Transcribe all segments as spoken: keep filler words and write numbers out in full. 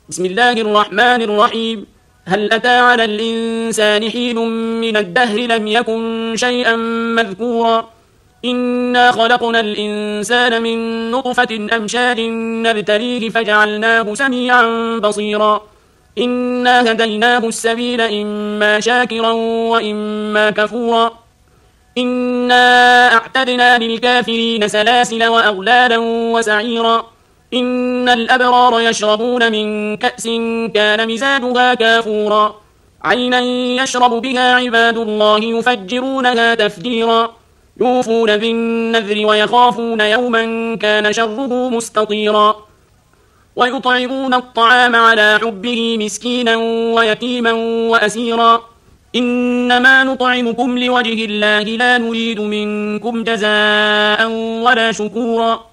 بسم الله الرحمن الرحيم. هل أتى على الإنسان حين من الدهر لم يكن شيئا مذكورا إنا خلقنا الإنسان من نطفة أمشاج نبتليه فجعلناه سميعا بصيرا إنا هديناه السبيل إما شاكرا وإما كفورا إنا أعتدنا للكافرين سلاسل وأغلالا وسعيرا إن الأبرار يشربون من كأس كان مزاجها كافورا عينا يشرب بها عباد الله يفجرونها تفجيرا يوفون بالنذر ويخافون يوما كان شره مستطيرا ويطعمون الطعام على حبه مسكينا ويتيما وأسيرا إنما نطعمكم لوجه الله لا نريد منكم جزاء ولا شكورا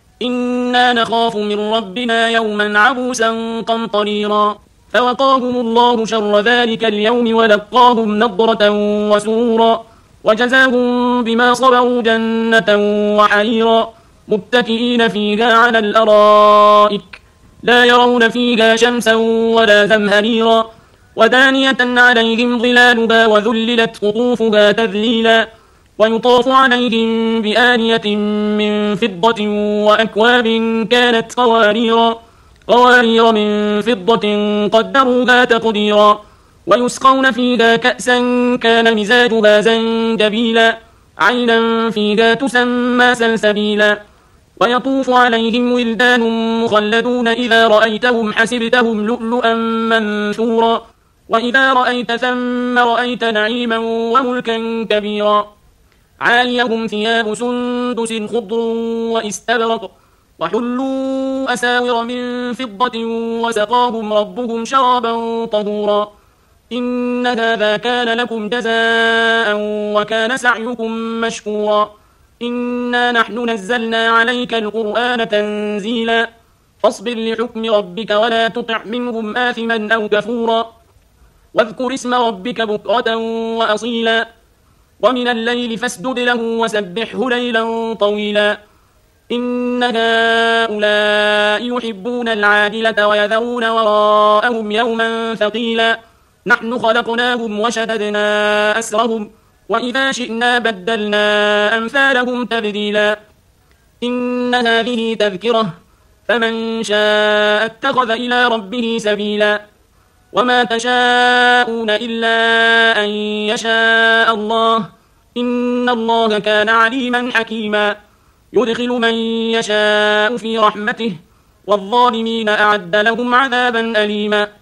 إنا نخاف من ربنا يوما عبوسا قمطريرا فوقاهم الله شر ذلك اليوم ولقاهم نضرة وسرورا وجزاهم بما صبروا جنة وحريرا متكئين فيها على الأرائك لا يرون فيها شمسا ولا زمهريرا ودانية عليهم ظلالها وذللت قطوفها تذليلا ويطاف عليهم بآنية من فضة وأكواب كانت قواريرا قوارير من فضة قدروها تقديرا ويسقون فيها كأسا كان مزاجها زنجبيلا عينا فيها تسمى سلسبيلا ويطوف عليهم ولدان مخلدون إذا رأيتهم حسبتهم لؤلؤا منثورا وإذا رأيت ثم رأيت نعيما وملكا كبيرا عاليهم ثياب سندس خضر واستبرق وحلوا أساور من فضة وسقاهم ربهم شرابا طهورا إن هذا كان لكم جزاء وكان سعيكم مشكورا إنا نحن نزلنا عليك القرآن تنزيلا فاصبر لحكم ربك ولا تطع منهم آثما أو كفورا واذكر اسم ربك بكرة وأصيلا ومن الليل فاسجد له وسبحه ليلا طويلا إن هؤلاء يحبون العاجلة ويذرون وراءهم يوما ثقيلا نحن خلقناهم وشددنا أسرهم وإذا شئنا بدلنا أمثالهم تبديلا إن هذه تذكرة فمن شاء اتخذ إلى ربه سبيلا وما تشاءون إلا أن يشاء الله إن الله كان عليما حكيما يدخل من يشاء في رحمته والظالمين أعد لهم عذابا أليما